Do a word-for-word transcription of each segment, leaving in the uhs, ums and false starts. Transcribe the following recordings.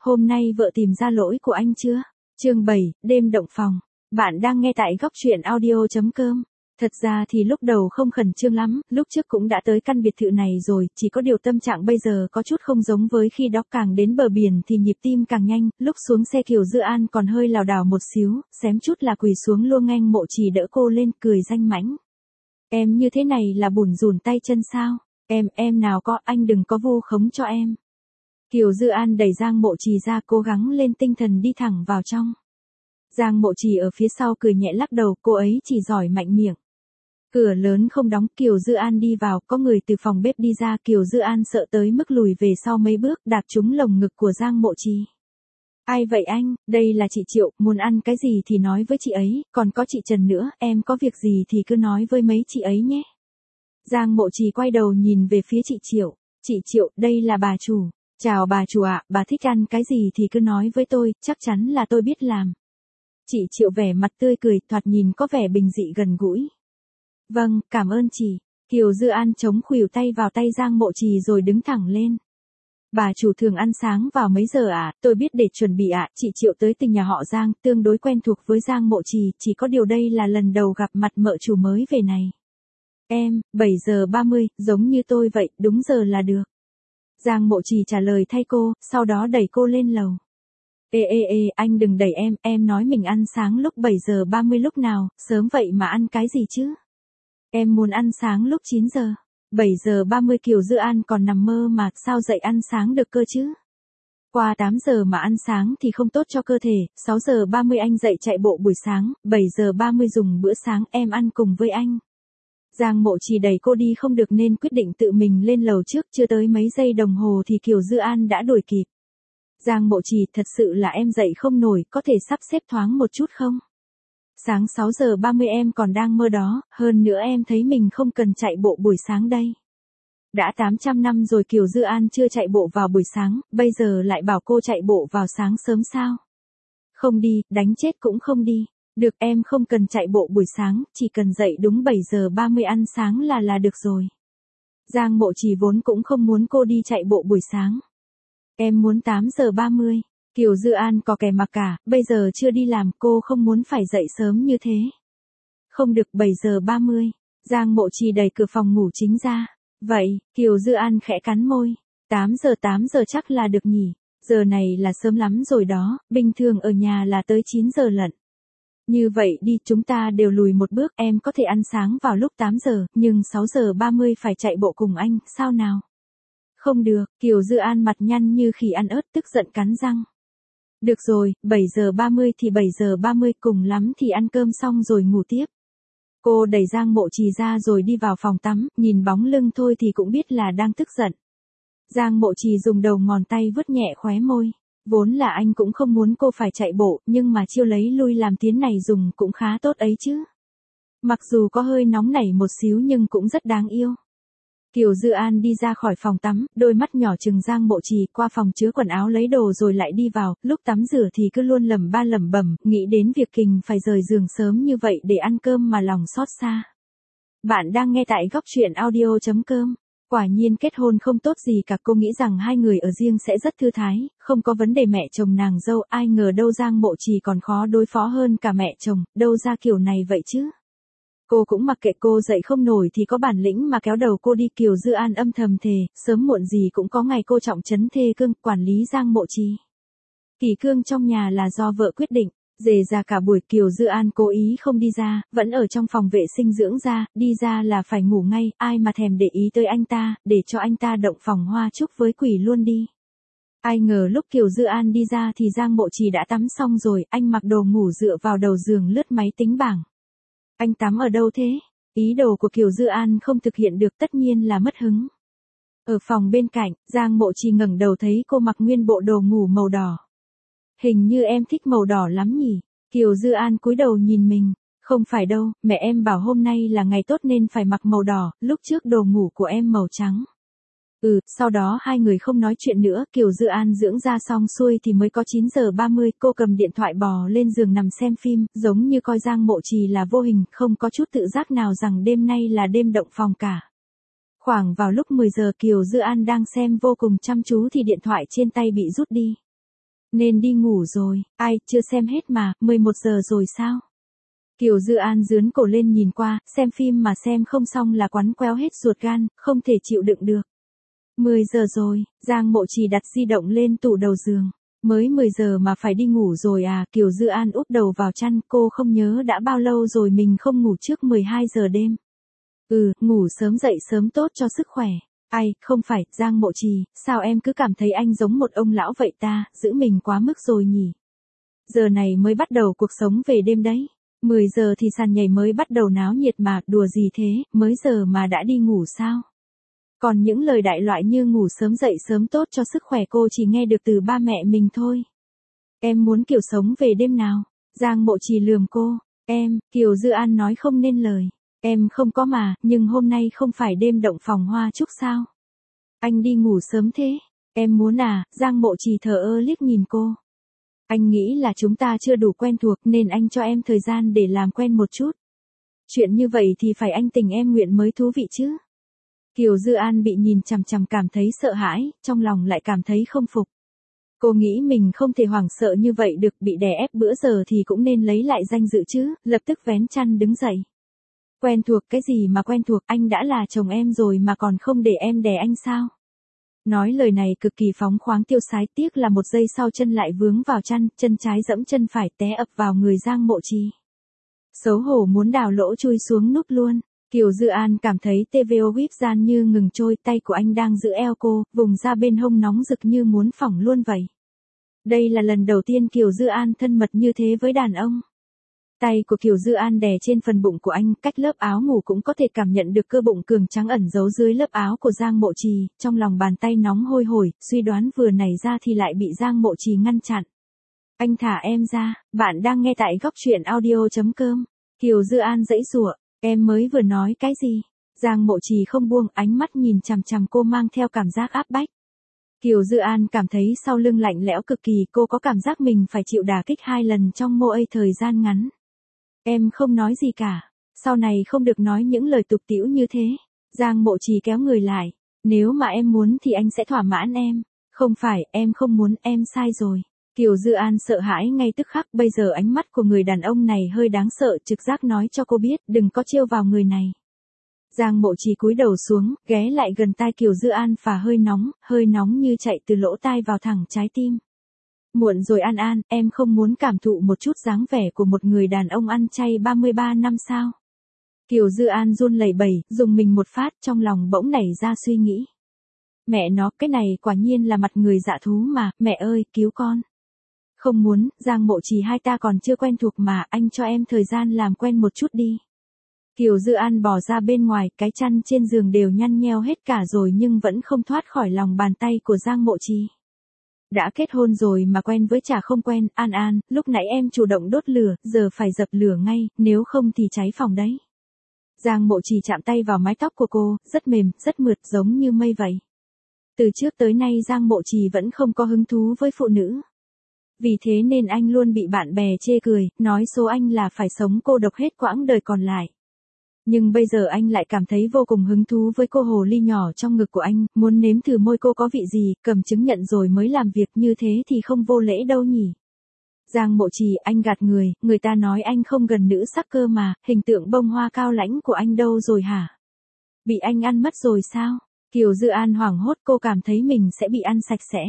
hôm nay vợ tìm ra lỗi của anh chưa? Chương bảy, đêm động phòng. Bạn đang nghe tại góc truyện audio chấm com. Thật ra thì lúc đầu không khẩn trương lắm, lúc trước cũng đã tới căn biệt thự này rồi, chỉ có điều tâm trạng bây giờ có chút không giống với khi đó, càng đến bờ biển thì nhịp tim càng nhanh, lúc xuống xe Kiều Dư An còn hơi lảo đảo một xíu, xém chút là quỳ xuống luôn nghênh Mộ Trì đỡ cô lên, cười danh mãnh. Em như thế này là bủn rủn tay chân sao? Em, em nào có, anh đừng có vu khống cho em. Kiều Dư An đẩy Giang Mộ Trì ra, cố gắng lên tinh thần đi thẳng vào trong. Giang Mộ Trì ở phía sau cười nhẹ lắc đầu, cô ấy chỉ giỏi mạnh miệng. Cửa lớn không đóng, Kiều Dư An đi vào, có người từ phòng bếp đi ra, Kiều Dư An sợ tới mức lùi về sau mấy bước, đạp trúng lồng ngực của Giang Mộ Trì. Ai vậy anh? Đây là chị Triệu, muốn ăn cái gì thì nói với chị ấy, còn có chị Trần nữa, em có việc gì thì cứ nói với mấy chị ấy nhé. Giang Mộ Trì quay đầu nhìn về phía chị Triệu. Chị Triệu, đây là bà chủ. Chào bà chủ ạ, bà thích ăn cái gì thì cứ nói với tôi, chắc chắn là tôi biết làm. Chị Triệu vẻ mặt tươi cười, thoạt nhìn có vẻ bình dị gần gũi. Vâng, cảm ơn chị. Kiều Dư An chống khuỷu tay vào tay Giang Mộ Trì rồi đứng thẳng lên. Bà chủ thường ăn sáng vào mấy giờ ạ? À? Tôi biết để chuẩn bị ạ. À. Chị Triệu tới từ nhà họ Giang, tương đối quen thuộc với Giang Mộ Trì, chỉ có điều đây là lần đầu gặp mặt mợ chủ mới về này. Em, bảy giờ ba mươi, giống như tôi vậy, đúng giờ là được. Giang Mộ Trì trả lời thay cô, sau đó đẩy cô lên lầu. Ê ê ê, anh đừng đẩy em, em nói mình ăn sáng lúc bảy giờ ba mươi lúc nào, sớm vậy mà ăn cái gì chứ? Em muốn ăn sáng lúc chín giờ. bảy giờ ba mươi Kiều Dư An còn nằm mơ mà, sao dậy ăn sáng được cơ chứ? Qua tám giờ mà ăn sáng thì không tốt cho cơ thể, sáu giờ ba mươi anh dậy chạy bộ buổi sáng, bảy giờ ba mươi dùng bữa sáng, em ăn cùng với anh. Giang Mộ Trì đẩy cô đi không được nên quyết định tự mình lên lầu trước, chưa tới mấy giây đồng hồ thì Kiều Dư An đã đuổi kịp. Giang Mộ Trì, thật sự là em dậy không nổi, có thể sắp xếp thoáng một chút không? Sáng sáu giờ ba mươi em còn đang mơ đó, hơn nữa em thấy mình không cần chạy bộ buổi sáng đây. Đã tám trăm năm rồi Kiều Dư An chưa chạy bộ vào buổi sáng, bây giờ lại bảo cô chạy bộ vào sáng sớm sao? Không đi, đánh chết cũng không đi. Được, em không cần chạy bộ buổi sáng, chỉ cần dậy đúng bảy giờ ba mươi ăn sáng là là được rồi. Giang Mộ Trì vốn cũng không muốn cô đi chạy bộ buổi sáng. Em muốn tám giờ ba mươi. Kiều Dư An có kẻ mặc cả, bây giờ chưa đi làm, cô không muốn phải dậy sớm như thế. Không được, bảy giờ ba mươi. Giang Mộ Trì đẩy cửa phòng ngủ chính ra. Vậy, Kiều Dư An khẽ cắn môi. tám giờ tám giờ chắc là được nhỉ. Giờ này là sớm lắm rồi đó, bình thường ở nhà là tới chín giờ lận. Như vậy đi, chúng ta đều lùi một bước, em có thể ăn sáng vào lúc tám giờ, nhưng sáu giờ ba mươi phải chạy bộ cùng anh, sao nào? Không được, Kiều Dư An mặt nhăn như khỉ ăn ớt, tức giận cắn răng. Được rồi, bảy giờ ba mươi thì bảy giờ ba mươi, cùng lắm thì ăn cơm xong rồi ngủ tiếp. Cô đẩy Giang Mộ Trì ra rồi đi vào phòng tắm, nhìn bóng lưng thôi thì cũng biết là đang tức giận. Giang Mộ Trì dùng đầu ngón tay vuốt nhẹ khóe môi. Vốn là anh cũng không muốn cô phải chạy bộ, nhưng mà chiêu lấy lui làm tiến này dùng cũng khá tốt ấy chứ. Mặc dù có hơi nóng nảy một xíu nhưng cũng rất đáng yêu. Kiều Dư An đi ra khỏi phòng tắm, đôi mắt nhỏ trừng Giang Mộ Trì, qua phòng chứa quần áo lấy đồ rồi lại đi vào, lúc tắm rửa thì cứ luôn lẩm ba lẩm bẩm, nghĩ đến việc Kình phải rời giường sớm như vậy để ăn cơm mà lòng xót xa. Bạn đang nghe tại góc truyện audio chấm com. Quả nhiên kết hôn không tốt gì cả, cô nghĩ rằng hai người ở riêng sẽ rất thư thái, không có vấn đề mẹ chồng nàng dâu, ai ngờ đâu Giang Mộ Trì còn khó đối phó hơn cả mẹ chồng, đâu ra kiểu này vậy chứ. Cô cũng mặc kệ, cô dậy không nổi thì có bản lĩnh mà kéo đầu cô đi. Kiều Dư An âm thầm thề, sớm muộn gì cũng có ngày cô trọng trấn thê cương, quản lý Giang Mộ Trì. Kỷ cương trong nhà là do vợ quyết định. Dề ra cả buổi Kiều Dư An cố ý không đi ra, vẫn ở trong phòng vệ sinh dưỡng da, đi ra là phải ngủ ngay, ai mà thèm để ý tới anh ta, để cho anh ta động phòng hoa chúc với quỷ luôn đi. Ai ngờ lúc Kiều Dư An đi ra thì Giang Mộ Trì đã tắm xong rồi, anh mặc đồ ngủ dựa vào đầu giường lướt máy tính bảng. Anh tắm ở đâu thế? Ý đồ của Kiều Dư An không thực hiện được, tất nhiên là mất hứng. Ở phòng bên cạnh, Giang Mộ Trì ngẩng đầu thấy cô mặc nguyên bộ đồ ngủ màu đỏ. Hình như em thích màu đỏ lắm nhỉ? Kiều Dư An cúi đầu nhìn mình. Không phải đâu, mẹ em bảo hôm nay là ngày tốt nên phải mặc màu đỏ, lúc trước đồ ngủ của em màu trắng. Ừ, sau đó hai người không nói chuyện nữa, Kiều Dư An dưỡng da xong xuôi thì mới có chín giờ ba mươi, cô cầm điện thoại bò lên giường nằm xem phim, giống như coi Giang Mộ Trì là vô hình, không có chút tự giác nào rằng đêm nay là đêm động phòng cả. Khoảng vào lúc mười giờ Kiều Dư An đang xem vô cùng chăm chú thì điện thoại trên tay bị rút đi. Nên đi ngủ rồi, ai, chưa xem hết mà, mười một giờ rồi sao? Kiều Dư An dướn cổ lên nhìn qua, xem phim mà xem không xong là quắn quéo hết ruột gan, không thể chịu đựng được. mười giờ rồi, Giang Mộ Trì đặt di động lên tủ đầu giường. Mới mười giờ mà phải đi ngủ rồi à, Kiều Dư An úp đầu vào chăn, cô không nhớ đã bao lâu rồi mình không ngủ trước mười hai giờ đêm. Ừ, ngủ sớm dậy sớm tốt cho sức khỏe. Ai, không phải, Giang Mộ Trì, sao em cứ cảm thấy anh giống một ông lão vậy ta, giữ mình quá mức rồi nhỉ? Giờ này mới bắt đầu cuộc sống về đêm đấy. mười giờ thì sàn nhảy mới bắt đầu náo nhiệt mà, đùa gì thế, mới giờ mà đã đi ngủ sao? Còn những lời đại loại như ngủ sớm dậy sớm tốt cho sức khỏe cô chỉ nghe được từ ba mẹ mình thôi. Em muốn kiểu sống về đêm nào? Giang Mộ Trì lườm cô. Em, Kiều Dư An nói không nên lời. Em không có mà, nhưng hôm nay không phải đêm động phòng hoa chúc sao? Anh đi ngủ sớm thế. Em muốn à, Giang Mộ Trì thờ ơ liếc nhìn cô. Anh nghĩ là chúng ta chưa đủ quen thuộc nên anh cho em thời gian để làm quen một chút. Chuyện như vậy thì phải anh tình em nguyện mới thú vị chứ. Kiều Dư An bị nhìn chằm chằm cảm thấy sợ hãi, trong lòng lại cảm thấy không phục. Cô nghĩ mình không thể hoảng sợ như vậy được, bị đè ép bữa giờ thì cũng nên lấy lại danh dự chứ, lập tức vén chăn đứng dậy. Quen thuộc cái gì mà quen thuộc, anh đã là chồng em rồi mà còn không để em đè anh sao? Nói lời này cực kỳ phóng khoáng tiêu sái, tiếc là một giây sau chân lại vướng vào chăn, chân trái dẫm chân phải té ập vào người Giang Mộ Trì. Xấu hổ muốn đào lỗ chui xuống núp luôn. Kiều Dư An cảm thấy tê vê o whip gian như ngừng trôi, tay của anh đang giữ eo cô, vùng ra bên hông nóng rực như muốn phỏng luôn vậy. Đây là lần đầu tiên Kiều Dư An thân mật như thế với đàn ông. Tay của Kiều Dư An đè trên phần bụng của anh, cách lớp áo ngủ cũng có thể cảm nhận được cơ bụng cường trắng ẩn giấu dưới lớp áo của Giang Mộ Trì, trong lòng bàn tay nóng hôi hổi, suy đoán vừa nảy ra thì lại bị Giang Mộ Trì ngăn chặn. Anh thả em ra, bạn đang nghe tại góc truyện audio chấm com. Kiều Dư An giãy giụa, em mới vừa nói cái gì? Giang Mộ Trì không buông ánh mắt nhìn chằm chằm cô mang theo cảm giác áp bách. Kiều Dư An cảm thấy sau lưng lạnh lẽo cực kỳ, cô có cảm giác mình phải chịu đả kích hai lần trong mô ây thời gian ngắn. Em không nói gì cả, sau này không được nói những lời tục tĩu như thế. Giang Mộ Trì kéo người lại, nếu mà em muốn thì anh sẽ thỏa mãn em. Không phải, em không muốn, em sai rồi. Kiều Dư An sợ hãi ngay tức khắc, bây giờ ánh mắt của người đàn ông này hơi đáng sợ, trực giác nói cho cô biết đừng có trêu vào người này. Giang Mộ Trì cúi đầu xuống, ghé lại gần tai Kiều Dư An phả hơi nóng, hơi nóng như chạy từ lỗ tai vào thẳng trái tim. Muộn rồi An An, em không muốn cảm thụ một chút dáng vẻ của một người đàn ông ăn chay ba mươi ba năm sao? Kiều Dư An run lẩy bẩy, dùng mình một phát, trong lòng bỗng nảy ra suy nghĩ. Mẹ nó, cái này quả nhiên là mặt người dạ thú mà, mẹ ơi, cứu con. Không muốn, Giang Mộ Trì hai ta còn chưa quen thuộc mà, anh cho em thời gian làm quen một chút đi. Kiều Dư An bỏ ra bên ngoài, cái chăn trên giường đều nhăn nheo hết cả rồi nhưng vẫn không thoát khỏi lòng bàn tay của Giang Mộ Trì. Đã kết hôn rồi mà quen với chả không quen, An An, lúc nãy em chủ động đốt lửa, giờ phải dập lửa ngay, nếu không thì cháy phòng đấy. Giang Mộ Trì chạm tay vào mái tóc của cô, rất mềm, rất mượt, giống như mây vậy. Từ trước tới nay Giang Mộ Trì vẫn không có hứng thú với phụ nữ. Vì thế nên anh luôn bị bạn bè chê cười, nói số anh là phải sống cô độc hết quãng đời còn lại. Nhưng bây giờ anh lại cảm thấy vô cùng hứng thú với cô hồ ly nhỏ trong ngực của anh, muốn nếm thử môi cô có vị gì, cầm chứng nhận rồi mới làm việc, như thế thì không vô lễ đâu nhỉ. Giang Mộ Trì, anh gạt người, người ta nói anh không gần nữ sắc cơ mà, hình tượng bông hoa cao lãnh của anh đâu rồi hả? Bị anh ăn mất rồi sao? Kiều Dư An hoảng hốt, cô cảm thấy mình sẽ bị ăn sạch sẽ.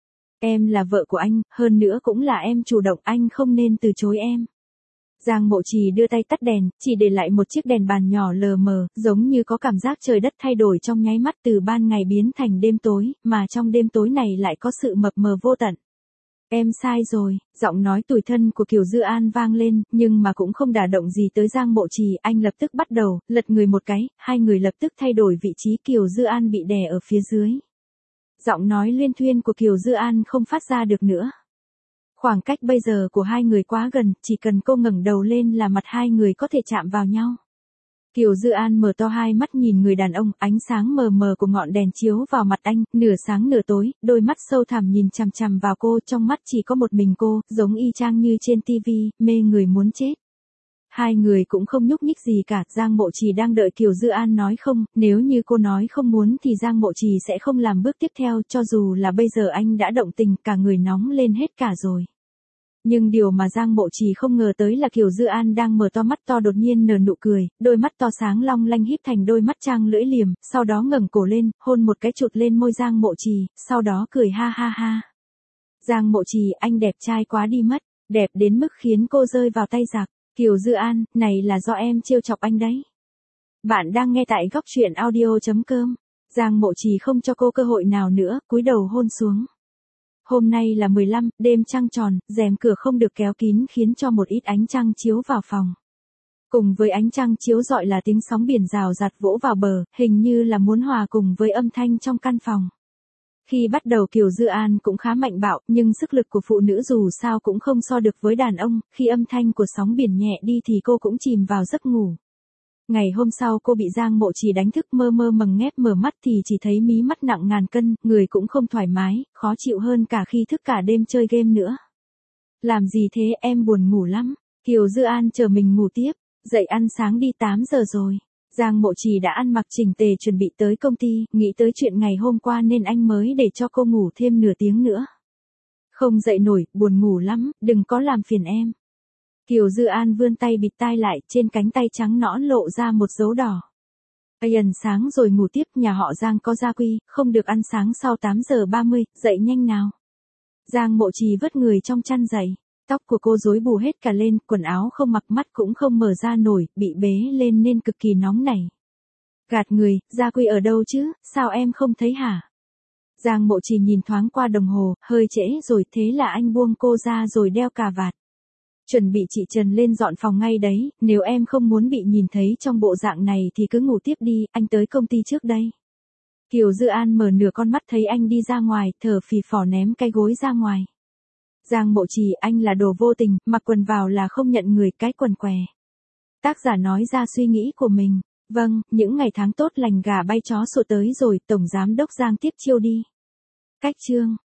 Em là vợ của anh, hơn nữa cũng là em chủ động, anh không nên từ chối em. Giang Mộ Trì đưa tay tắt đèn, chỉ để lại một chiếc đèn bàn nhỏ lờ mờ, giống như có cảm giác trời đất thay đổi trong nháy mắt, từ ban ngày biến thành đêm tối, mà trong đêm tối này lại có sự mập mờ vô tận. Em sai rồi, giọng nói tủi thân của Kiều Dư An vang lên, nhưng mà cũng không đả động gì tới Giang Mộ Trì, anh lập tức bắt đầu, lật người một cái, hai người lập tức thay đổi vị trí, Kiều Dư An bị đè ở phía dưới. Giọng nói luyên thuyên của Kiều Dư An không phát ra được nữa. Khoảng cách bây giờ của hai người quá gần, chỉ cần cô ngẩng đầu lên là mặt hai người có thể chạm vào nhau. Kiều Dư An mở to hai mắt nhìn người đàn ông, ánh sáng mờ mờ của ngọn đèn chiếu vào mặt anh, nửa sáng nửa tối, đôi mắt sâu thẳm nhìn chằm chằm vào cô, trong mắt chỉ có một mình cô, giống y chang như trên tivi, mê người muốn chết. Hai người cũng không nhúc nhích gì cả, Giang Mộ Trì đang đợi Kiều Dư An nói không, nếu như cô nói không muốn thì Giang Mộ Trì sẽ không làm bước tiếp theo, cho dù là bây giờ anh đã động tình, cả người nóng lên hết cả rồi. Nhưng điều mà Giang Mộ Trì không ngờ tới là Kiều Dư An đang mở to mắt to đột nhiên nở nụ cười, đôi mắt to sáng long lanh híp thành đôi mắt trang lưỡi liềm, sau đó ngẩng cổ lên, hôn một cái chụt lên môi Giang Mộ Trì, sau đó cười ha ha ha. Giang Mộ Trì, anh đẹp trai quá đi mất, đẹp đến mức khiến cô rơi vào tay giặc. Kiều Dư An, này là do em trêu chọc anh đấy. Bạn đang nghe tại góc truyện audio chấm com. Giang Mộ Trì không cho cô cơ hội nào nữa, cúi đầu hôn xuống. Hôm nay là mười lăm, đêm trăng tròn, rèm cửa không được kéo kín khiến cho một ít ánh trăng chiếu vào phòng. Cùng với ánh trăng chiếu rọi là tiếng sóng biển rào rạt vỗ vào bờ, hình như là muốn hòa cùng với âm thanh trong căn phòng. Khi bắt đầu Kiều Dư An cũng khá mạnh bạo, nhưng sức lực của phụ nữ dù sao cũng không so được với đàn ông, khi âm thanh của sóng biển nhẹ đi thì cô cũng chìm vào giấc ngủ. Ngày hôm sau cô bị Giang Mộ Trì đánh thức mơ mơ mầng nghép, mở mắt thì chỉ thấy mí mắt nặng ngàn cân, người cũng không thoải mái, khó chịu hơn cả khi thức cả đêm chơi game nữa. Làm gì thế, em buồn ngủ lắm. Kiều Dư An chờ mình ngủ tiếp, dậy ăn sáng đi, tám giờ rồi. Giang Mộ Trì đã ăn mặc chỉnh tề chuẩn bị tới công ty, nghĩ tới chuyện ngày hôm qua nên anh mới để cho cô ngủ thêm nửa tiếng nữa. Không dậy nổi, buồn ngủ lắm, đừng có làm phiền em. Kiều Dư An vươn tay bịt tai lại, trên cánh tay trắng nõn lộ ra một dấu đỏ. Ayan, sáng rồi ngủ tiếp, nhà họ Giang có gia quy, không được ăn sáng sau tám giờ ba mươi, dậy nhanh nào. Giang Mộ Trì vớt người trong chăn dậy, tóc của cô rối bù hết cả lên, quần áo không mặc, mắt cũng không mở ra nổi, bị bế lên nên cực kỳ nóng nảy. Gạt người, gia quy ở đâu chứ, sao em không thấy hả? Giang Mộ Trì nhìn thoáng qua đồng hồ, hơi trễ rồi, thế là anh buông cô ra rồi đeo cà vạt. Chuẩn bị chị Trần lên dọn phòng ngay đấy, nếu em không muốn bị nhìn thấy trong bộ dạng này thì cứ ngủ tiếp đi, anh tới công ty trước đây. Kiều Dư An mở nửa con mắt thấy anh đi ra ngoài, thở phì phò ném cái gối ra ngoài. Giang Mộ Trì, anh là đồ vô tình, mặc quần vào là không nhận người, cái quần què. Tác giả nói ra suy nghĩ của mình. Vâng, những ngày tháng tốt lành gà bay chó sủa tới rồi, Tổng Giám đốc Giang tiếp chiêu đi. Cách chương.